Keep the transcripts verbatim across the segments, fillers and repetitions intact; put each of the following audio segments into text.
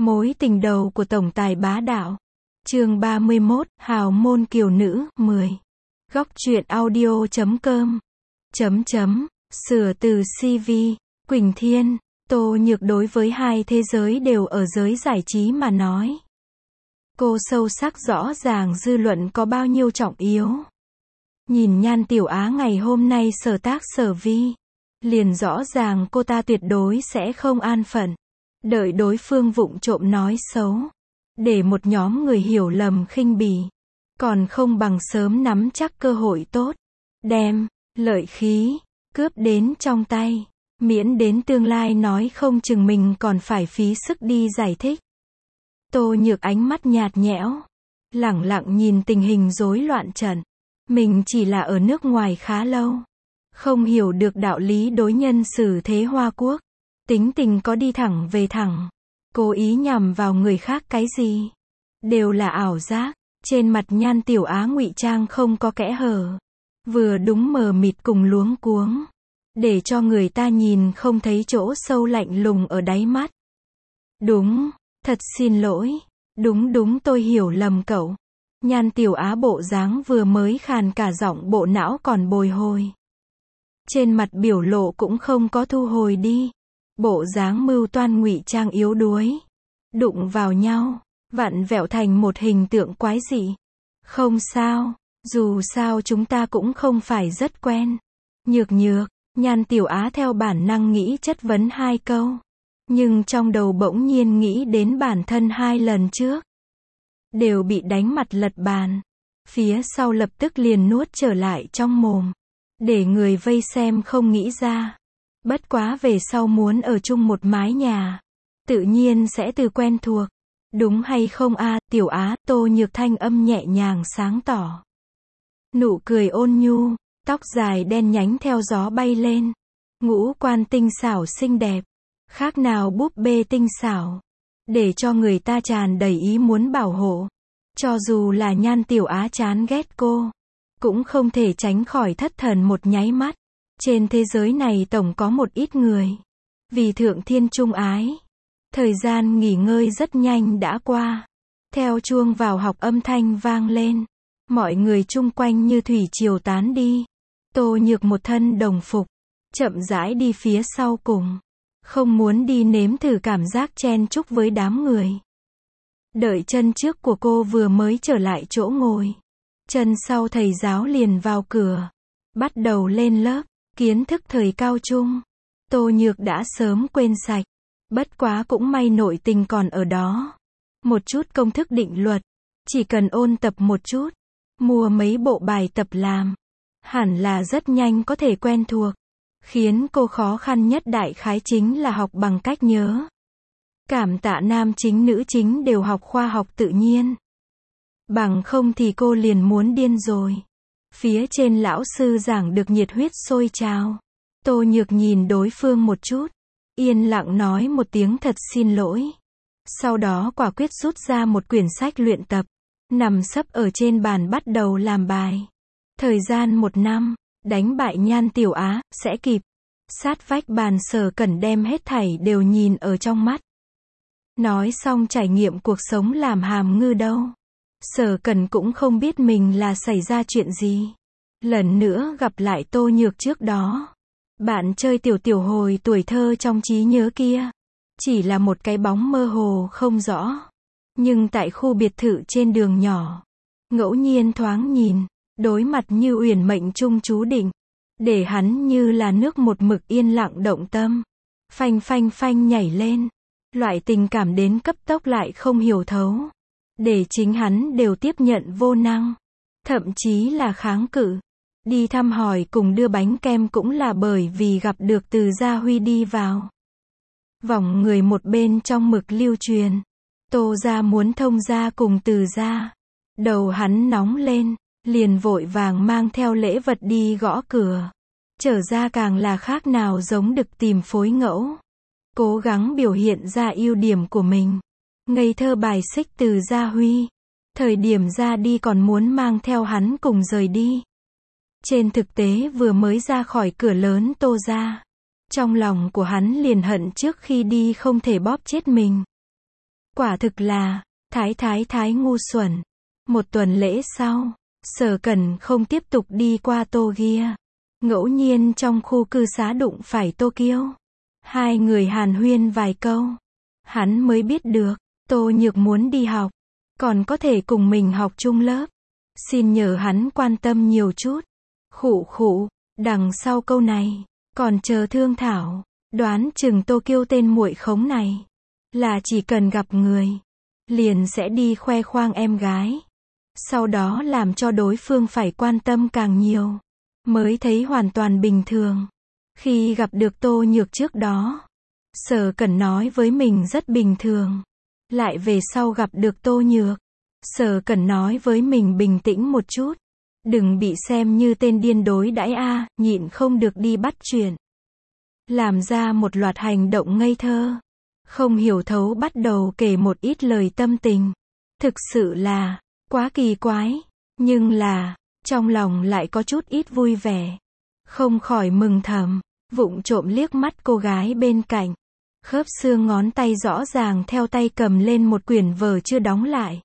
Mối tình đầu của tổng tài bá đạo. Chương ba mươi mốt, hào môn kiều nữ, mười. Góc truyện audio chấm com. Chấm chấm, sửa từ xê vê, Quỳnh Thiên, Tô Nhược đối với hai thế giới đều ở giới giải trí mà nói. Cô sâu sắc rõ ràng dư luận có bao nhiêu trọng yếu. Nhìn Nhan Tiểu Á ngày hôm nay sở tác sở vi, liền rõ ràng cô ta tuyệt đối sẽ không an phận. Đợi đối phương vụng trộm nói xấu, để một nhóm người hiểu lầm khinh bỉ, còn không bằng sớm nắm chắc cơ hội tốt, đem lợi khí cướp đến trong tay, miễn đến tương lai nói không chừng mình còn phải phí sức đi giải thích. Tô Nhược ánh mắt nhạt nhẽo, lẳng lặng nhìn tình hình rối loạn trận. Mình chỉ là ở nước ngoài khá lâu, không hiểu được đạo lý đối nhân xử thế Hoa Quốc. Tính tình có đi thẳng về thẳng, cố ý nhằm vào người khác cái gì, đều là ảo giác. Trên mặt Nhan Tiểu Á ngụy trang không có kẽ hở, vừa đúng mờ mịt cùng luống cuống, để cho người ta nhìn không thấy chỗ sâu lạnh lùng ở đáy mắt. Đúng, thật xin lỗi, đúng đúng tôi hiểu lầm cậu. Nhan Tiểu Á bộ dáng vừa mới khàn cả giọng, bộ não còn bồi hồi. Trên mặt biểu lộ cũng không có thu hồi đi. Bộ dáng mưu toan ngụy trang yếu đuối, đụng vào nhau, vặn vẹo thành một hình tượng quái dị. Không sao, dù sao chúng ta cũng không phải rất quen. Nhược nhược, Nhan Tiểu Á theo bản năng nghĩ chất vấn hai câu, nhưng trong đầu bỗng nhiên nghĩ đến bản thân hai lần trước đều bị đánh mặt lật bàn, phía sau lập tức liền nuốt trở lại trong mồm, để người vây xem không nghĩ ra. Bất quá về sau muốn ở chung một mái nhà, tự nhiên sẽ từ quen thuộc. Đúng hay không a, à, Tiểu Á? Tô Nhược thanh âm nhẹ nhàng sáng tỏ. Nụ cười ôn nhu, tóc dài đen nhánh theo gió bay lên. Ngũ quan tinh xảo xinh đẹp, khác nào búp bê tinh xảo, để cho người ta tràn đầy ý muốn bảo hộ. Cho dù là Nhan Tiểu Á chán ghét cô, cũng không thể tránh khỏi thất thần một nháy mắt. Trên thế giới này tổng có một ít người vì thượng thiên trung ái. Thời gian nghỉ ngơi rất nhanh đã qua. Theo chuông vào học âm thanh vang lên, mọi người chung quanh như thủy triều tán đi. Tô Nhược một thân đồng phục, chậm rãi đi phía sau cùng, không muốn đi nếm thử cảm giác chen chúc với đám người. Đợi chân trước của cô vừa mới trở lại chỗ ngồi, chân sau thầy giáo liền vào cửa, bắt đầu lên lớp kiến thức thời cao trung. Tô Nhược đã sớm quên sạch, bất quá cũng may nội tình còn ở đó. Một chút công thức định luật, chỉ cần ôn tập một chút, mua mấy bộ bài tập làm, hẳn là rất nhanh có thể quen thuộc. Khiến cô khó khăn nhất đại khái chính là học bằng cách nhớ. Cảm tạ nam chính nữ chính đều học khoa học tự nhiên, bằng không thì cô liền muốn điên rồi. Phía trên lão sư giảng được nhiệt huyết sôi trào. Tô Nhược nhìn đối phương một chút, yên lặng nói một tiếng thật xin lỗi. Sau đó quả quyết rút ra một quyển sách luyện tập, nằm sấp ở trên bàn bắt đầu làm bài. Thời gian một năm, đánh bại Nhan Tiểu Á, sẽ kịp. Sát vách bàn Sở Cẩn đem hết thảy đều nhìn ở trong mắt. Nói xong trải nghiệm cuộc sống làm hàm ngư đâu. Sở Cẩn cũng không biết mình là xảy ra chuyện gì. Lần nữa gặp lại Tô Nhược trước đó, bạn chơi tiểu tiểu hồi tuổi thơ trong trí nhớ kia, chỉ là một cái bóng mơ hồ không rõ. Nhưng tại khu biệt thự trên đường nhỏ, ngẫu nhiên thoáng nhìn, đối mặt như uyển mệnh trung chú định, để hắn như là nước một mực yên lặng động tâm, phanh phanh phanh nhảy lên. Loại tình cảm đến cấp tốc lại không hiểu thấu, để chính hắn đều tiếp nhận vô năng, thậm chí là kháng cự. Đi thăm hỏi cùng đưa bánh kem cũng là bởi vì gặp được Từ Gia Huy đi vào. Vòng người một bên trong mực lưu truyền, Tô gia muốn thông gia cùng Từ gia. Đầu hắn nóng lên, liền vội vàng mang theo lễ vật đi gõ cửa. Trở ra càng là khác nào giống đực tìm phối ngẫu, cố gắng biểu hiện ra ưu điểm của mình. Ngây thơ bài xích Từ Gia Huy, thời điểm ra đi còn muốn mang theo hắn cùng rời đi. Trên thực tế vừa mới ra khỏi cửa lớn Tô gia, trong lòng của hắn liền hận trước khi đi không thể bóp chết mình. Quả thực là, thái thái thái ngu xuẩn. Một tuần lễ sau, Sở Cẩn không tiếp tục đi qua Tokyo. Ngẫu nhiên trong khu cư xá đụng phải Tokyo. Hai người hàn huyên vài câu. Hắn mới biết được, Tô Nhược muốn đi học, còn có thể cùng mình học chung lớp. Xin nhờ hắn quan tâm nhiều chút. Khụ khụ, đằng sau câu này, còn chờ thương thảo. Đoán chừng Tokyo tên muội khống này, là chỉ cần gặp người, liền sẽ đi khoe khoang em gái. Sau đó làm cho đối phương phải quan tâm càng nhiều, mới thấy hoàn toàn bình thường. Khi gặp được Tô Nhược trước đó, Sở Cẩn nói với mình rất bình thường. Lại về sau gặp được Tô Nhược, Sở Cẩn nói với mình bình tĩnh một chút. Đừng bị xem như tên điên đối đãi a, nhịn không được đi bắt chuyện. Làm ra một loạt hành động ngây thơ. Không hiểu thấu bắt đầu kể một ít lời tâm tình. Thực sự là, quá kỳ quái. Nhưng là, trong lòng lại có chút ít vui vẻ. Không khỏi mừng thầm, vụng trộm liếc mắt cô gái bên cạnh. Khớp xương ngón tay rõ ràng theo tay cầm lên một quyển vở chưa đóng lại.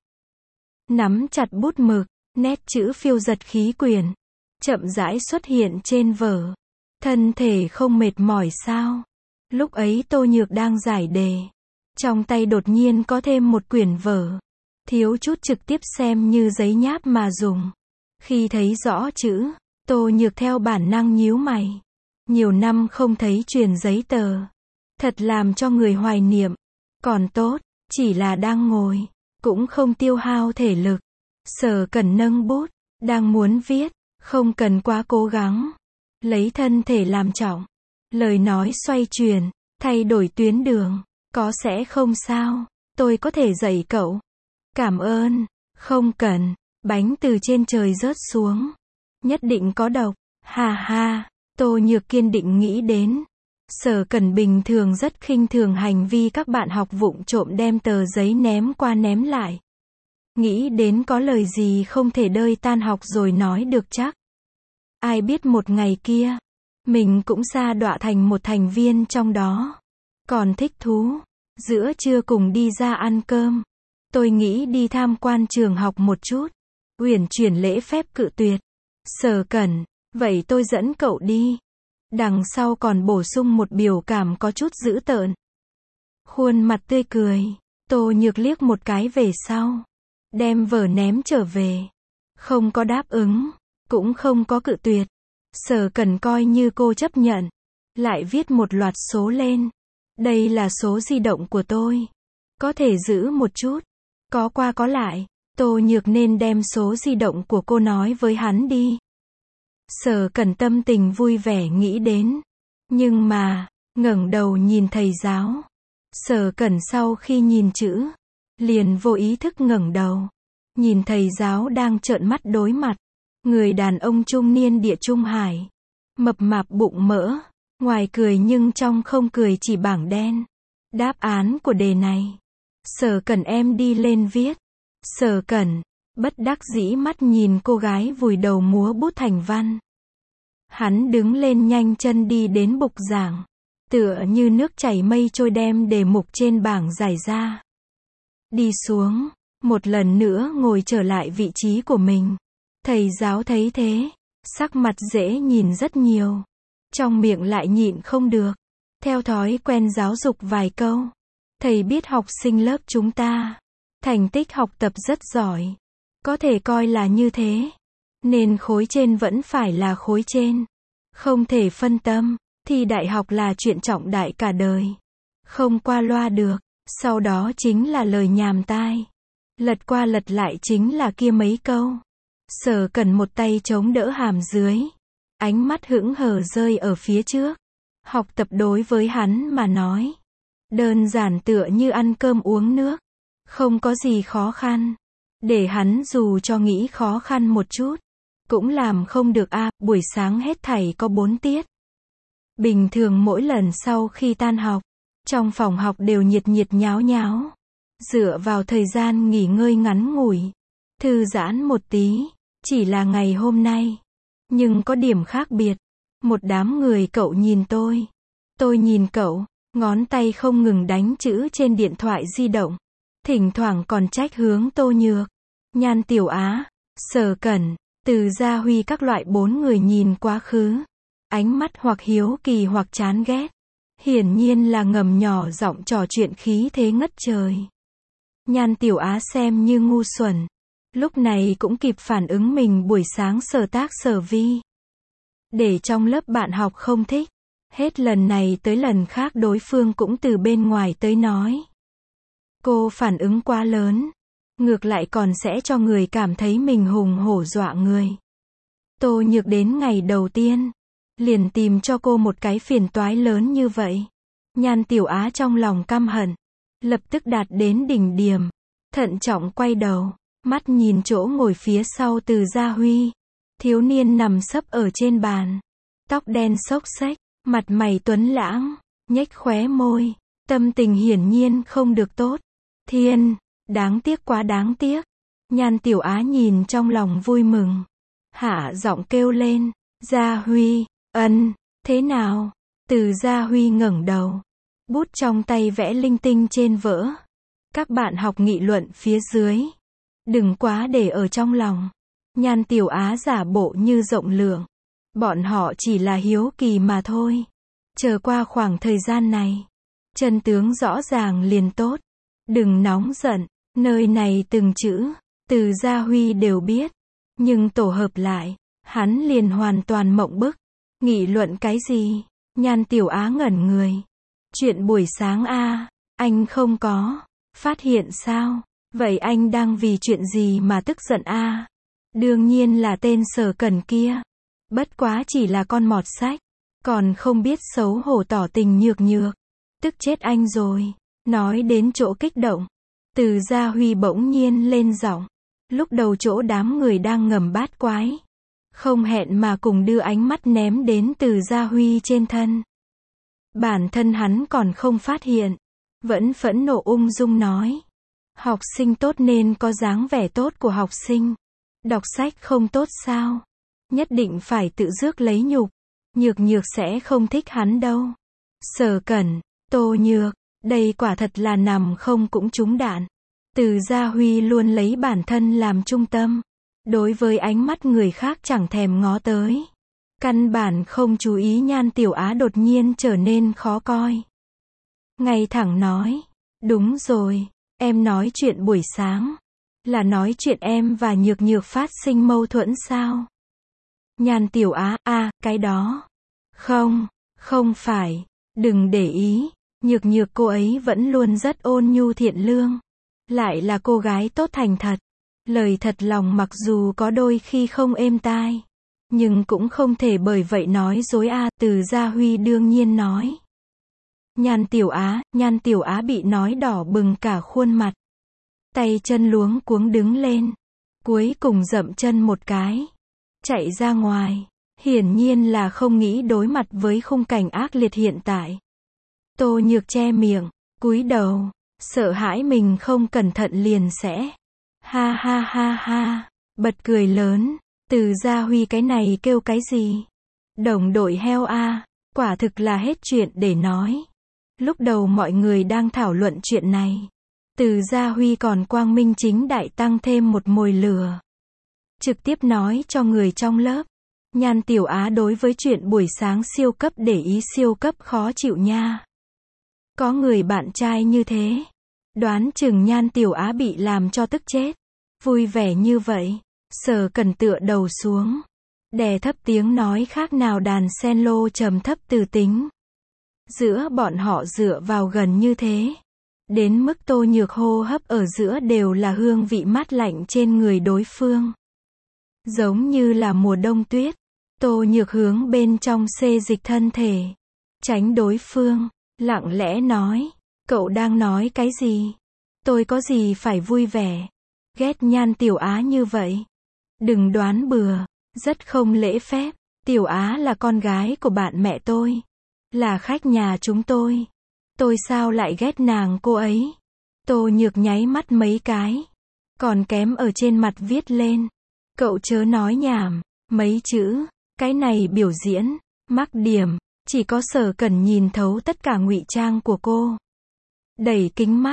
Nắm chặt bút mực, nét chữ phiêu giật khí quyển. Chậm rãi xuất hiện trên vở. Thân thể không mệt mỏi sao? Lúc ấy Tô Nhược đang giải đề. Trong tay đột nhiên có thêm một quyển vở. Thiếu chút trực tiếp xem như giấy nháp mà dùng. Khi thấy rõ chữ, Tô Nhược theo bản năng nhíu mày. Nhiều năm không thấy truyền giấy tờ. Thật làm cho người hoài niệm. Còn tốt, chỉ là đang ngồi, cũng không tiêu hao thể lực. Sở Cẩn nâng bút, đang muốn viết, không cần quá cố gắng. Lấy thân thể làm trọng. Lời nói xoay chuyển, thay đổi tuyến đường. Có sẽ không sao, tôi có thể dạy cậu. Cảm ơn, không cần. Bánh từ trên trời rớt xuống. Nhất định có độc. Ha ha, Tô Nhược kiên định nghĩ đến. Sở Cẩn bình thường rất khinh thường hành vi các bạn học vụng trộm đem tờ giấy ném qua ném lại. Nghĩ đến có lời gì không thể đợi tan học rồi nói được chắc. Ai biết một ngày kia, mình cũng sa đọa thành một thành viên trong đó. Còn thích thú, giữa trưa cùng đi ra ăn cơm. Tôi nghĩ đi tham quan trường học một chút. Uyển chuyển lễ phép cự tuyệt. Sở Cẩn, vậy tôi dẫn cậu đi. Đằng sau còn bổ sung một biểu cảm có chút dữ tợn. Khuôn mặt tươi cười, Tô Nhược liếc một cái về sau. Đem vở ném trở về. Không có đáp ứng, cũng không có cự tuyệt. Sở Cẩn coi như cô chấp nhận. Lại viết một loạt số lên. Đây là số di động của tôi. Có thể giữ một chút. Có qua có lại. Tô Nhược nên đem số di động của cô nói với hắn đi. Sở Cẩn tâm tình vui vẻ nghĩ đến. Nhưng mà, ngẩng đầu nhìn thầy giáo. Sở Cẩn sau khi nhìn chữ, liền vô ý thức ngẩng đầu. Nhìn thầy giáo đang trợn mắt đối mặt. Người đàn ông trung niên địa Trung Hải. Mập mạp bụng mỡ. Ngoài cười nhưng trong không cười chỉ bảng đen. Đáp án của đề này. Sở Cẩn em đi lên viết. Sở Cẩn, bất đắc dĩ mắt nhìn cô gái vùi đầu múa bút thành văn. Hắn đứng lên nhanh chân đi đến bục giảng. Tựa như nước chảy mây trôi đem đề mục trên bảng giải ra. Đi xuống, một lần nữa ngồi trở lại vị trí của mình. Thầy giáo thấy thế, sắc mặt dễ nhìn rất nhiều. Trong miệng lại nhịn không được. Theo thói quen giáo dục vài câu. Thầy biết học sinh lớp chúng ta. Thành tích học tập rất giỏi. Có thể coi là như thế. Nên khối trên vẫn phải là khối trên. Không thể phân tâm. Thi đại học là chuyện trọng đại cả đời. Không qua loa được. Sau đó chính là lời nhàm tai. Lật qua lật lại chính là kia mấy câu. Sở Cẩn một tay chống đỡ hàm dưới. Ánh mắt hững hờ rơi ở phía trước. Học tập đối với hắn mà nói. Đơn giản tựa như ăn cơm uống nước. Không có gì khó khăn. Để hắn dù cho nghĩ khó khăn một chút. Cũng làm không được a. Buổi sáng hết thảy có bốn tiết. Bình thường mỗi lần sau khi tan học. Trong phòng học đều nhiệt nhiệt nháo nháo. Dựa vào thời gian nghỉ ngơi ngắn ngủi. Thư giãn một tí. Chỉ là ngày hôm nay. Nhưng có điểm khác biệt. Một đám người cậu nhìn tôi. Tôi nhìn cậu. Ngón tay không ngừng đánh chữ trên điện thoại di động. thỉnh thoảng còn trách hướng Tô Nhược, Nhan Tiểu Á, Sở Cẩn, Từ Gia Huy các loại bốn người nhìn quá khứ. Ánh mắt hoặc hiếu kỳ hoặc chán ghét. Hiển nhiên là ngầm nhỏ giọng trò chuyện khí thế ngất trời. Nhan Tiểu Á xem như ngu xuẩn. Lúc này cũng kịp phản ứng mình buổi sáng sở tác sở vi. Để trong lớp bạn học không thích. Hết lần này tới lần khác đối phương cũng từ bên ngoài tới nói. Cô phản ứng quá lớn. Ngược lại còn sẽ cho người cảm thấy mình hùng hổ dọa người. Tô Nhược đến ngày đầu tiên. Liền tìm cho cô một cái phiền toái lớn như vậy. Nhan Tiểu Á trong lòng căm hận. Lập tức đạt đến đỉnh điểm. Thận trọng quay đầu. Mắt nhìn chỗ ngồi phía sau Từ Gia Huy. Thiếu niên nằm sấp ở trên bàn. Tóc đen xốc xếch. Mặt mày tuấn lãng. Nhếch khóe môi. Tâm tình hiển nhiên không được tốt. Thiên. Đáng tiếc quá đáng tiếc. Nhan Tiểu Á nhìn trong lòng vui mừng. Hạ giọng kêu lên. Gia Huy. Ân. Thế nào? Từ Gia Huy ngẩng đầu. Bút trong tay vẽ linh tinh trên vỡ. Các bạn học nghị luận phía dưới. Đừng quá để ở trong lòng. Nhan Tiểu Á giả bộ như rộng lượng. Bọn họ chỉ là hiếu kỳ mà thôi. Chờ qua khoảng thời gian này. Chân tướng rõ ràng liền tốt. Đừng nóng giận. Nơi này từng chữ. Từ Gia Huy đều biết. Nhưng tổ hợp lại. Hắn liền hoàn toàn mộng bức. Nghị luận cái gì? Nhan Tiểu Á ngẩn người. Chuyện buổi sáng a, anh không có phát hiện sao? Vậy anh đang vì chuyện gì mà tức giận a? Đương nhiên là tên Sở Cẩn kia. Bất quá chỉ là con mọt sách, còn không biết xấu hổ tỏ tình nhược nhược. Tức chết anh rồi. Nói đến chỗ kích động, Từ Gia Huy bỗng nhiên lên giọng. Lúc đầu chỗ đám người đang ngầm bát quái. Không hẹn mà cùng đưa ánh mắt ném đến Từ Gia Huy trên thân. Bản thân hắn còn không phát hiện. Vẫn phẫn nộ ung dung nói. Học sinh tốt nên có dáng vẻ tốt của học sinh. Đọc sách không tốt sao? Nhất định phải tự rước lấy nhục. Nhược nhược sẽ không thích hắn đâu. Sở Cẩn, Tô Nhược, đây quả thật là nằm không cũng trúng đạn. Từ Gia Huy luôn lấy bản thân làm trung tâm. Đối với ánh mắt người khác chẳng thèm ngó tới. Căn bản không chú ý Nhan Tiểu Á đột nhiên trở nên khó coi. Ngay thẳng nói. Đúng rồi, em nói chuyện buổi sáng. Là nói chuyện em và Nhược Nhược phát sinh mâu thuẫn sao? Nhan Tiểu Á, a, à, cái đó. Không, không phải. Đừng để ý. Nhược Nhược cô ấy vẫn luôn rất ôn nhu thiện lương. Lại là cô gái tốt thành thật. Lời thật lòng mặc dù có đôi khi không êm tai. Nhưng cũng không thể bởi vậy nói dối a. Từ Gia Huy đương nhiên nói. Nhan Tiểu Á, Nhan Tiểu Á bị nói đỏ bừng cả khuôn mặt. Tay chân luống cuống đứng lên. Cuối cùng dậm chân một cái. Chạy ra ngoài. Hiển nhiên là không nghĩ đối mặt với khung cảnh ác liệt hiện tại. Tô Nhược che miệng, cúi đầu. Sợ hãi mình không cẩn thận liền sẽ. Ha ha ha ha. Bật cười lớn. Từ Gia Huy cái này kêu cái gì? Đồng đội heo a. Quả thực là hết chuyện để nói. Lúc đầu mọi người đang thảo luận chuyện này. Từ Gia Huy còn quang minh chính đại tăng thêm một mồi lửa. Trực tiếp nói cho người trong lớp. Nhan Tiểu Á đối với chuyện buổi sáng siêu cấp để ý siêu cấp khó chịu nha. Có người bạn trai như thế. Đoán chừng Nhan Tiểu Á bị làm cho tức chết. Vui vẻ như vậy. Sở Cẩn tựa đầu xuống. Đè thấp tiếng nói khác nào đàn sen lô trầm thấp từ tính. Giữa bọn họ dựa vào gần như thế. Đến mức Tô Nhược hô hấp ở giữa đều là hương vị mát lạnh trên người đối phương. Giống như là mùa đông tuyết. Tô Nhược hướng bên trong xê dịch thân thể. Tránh đối phương. Lặng lẽ nói. Cậu đang nói cái gì? Tôi có gì phải vui vẻ? Ghét Nhan Tiểu Á như vậy. Đừng đoán bừa. Rất không lễ phép. Tiểu Á là con gái của bạn mẹ tôi. Là khách nhà chúng tôi. Tôi sao lại ghét nàng cô ấy? Tô Nhược nháy mắt mấy cái. Còn kém ở trên mặt viết lên. Cậu chớ nói nhảm. Mấy chữ. Cái này biểu diễn. Mắc điểm. Chỉ có Sở Cẩn nhìn thấu tất cả ngụy trang của cô. Đẩy kính mắt.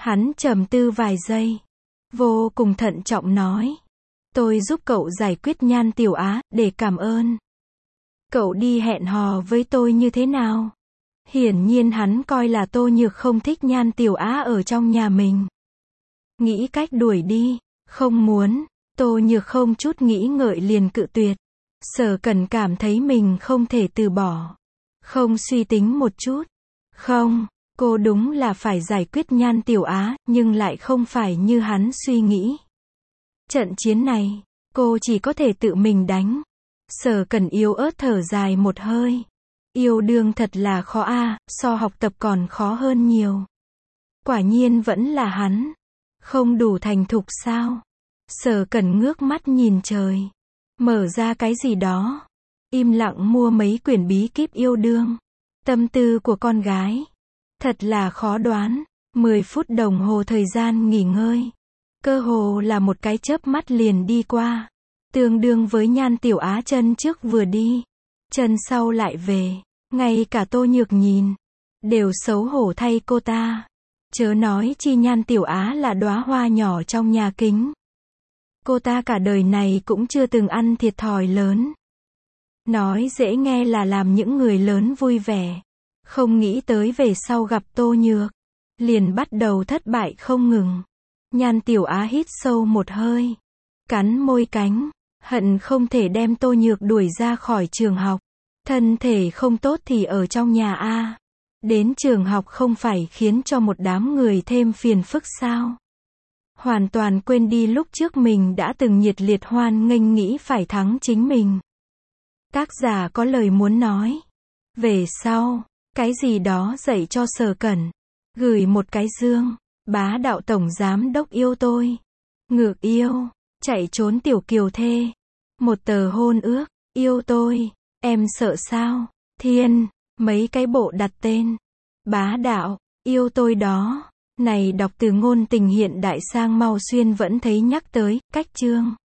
Hắn trầm tư vài giây. Vô cùng thận trọng nói. Tôi giúp cậu giải quyết Nhan Tiểu Á, để cảm ơn. Cậu đi hẹn hò với tôi như thế nào? Hiển nhiên hắn coi là Tô Nhược không thích Nhan Tiểu Á ở trong nhà mình. Nghĩ cách đuổi đi. Không muốn. Tô Nhược không chút nghĩ ngợi liền cự tuyệt. Sở Cẩn cảm thấy mình không thể từ bỏ. Không suy tính một chút. Không, cô đúng là phải giải quyết Nhan Tiểu Á, nhưng lại không phải như hắn suy nghĩ. Trận chiến này, cô chỉ có thể tự mình đánh. Sở Cẩn yếu ớt thở dài một hơi. Yêu đương thật là khó a, à, so học tập còn khó hơn nhiều. Quả nhiên vẫn là hắn. Không đủ thành thục sao? Sở Cẩn ngước mắt nhìn trời. Mở ra cái gì đó. Im lặng mua mấy quyển bí kíp yêu đương. Tâm tư của con gái. Thật là khó đoán. mười phút đồng hồ thời gian nghỉ ngơi. Cơ hồ là một cái chớp mắt liền đi qua. Tương đương với Nhan Tiểu Á chân trước vừa đi. Chân sau lại về. Ngay cả Tô Nhược nhìn. Đều xấu hổ thay cô ta. Chớ nói chi Nhan Tiểu Á là đóa hoa nhỏ trong nhà kính. Cô ta cả đời này cũng chưa từng ăn thiệt thòi lớn. Nói dễ nghe là làm những người lớn vui vẻ. Không nghĩ tới về sau gặp Tô Nhược. Liền bắt đầu thất bại không ngừng. Nhan Tiểu Á hít sâu một hơi. Cắn môi cánh. Hận không thể đem Tô Nhược đuổi ra khỏi trường học. Thân thể không tốt thì ở trong nhà a. Đến trường học không phải khiến cho một đám người thêm phiền phức sao? Hoàn toàn quên đi lúc trước mình đã từng nhiệt liệt hoan nghênh nghĩ phải thắng chính mình. Tác giả có lời muốn nói. Về sau, cái gì đó dạy cho Sở Cẩn. Gửi một cái dương. Bá đạo tổng giám đốc yêu tôi. Ngược yêu. Chạy trốn tiểu kiều thê. Một tờ hôn ước. Yêu tôi. Em sợ sao? Thiên. Mấy cái bộ đặt tên. Bá đạo. Yêu tôi đó. Này đọc từ ngôn tình hiện đại sang mau xuyên vẫn thấy nhắc tới, cách chương.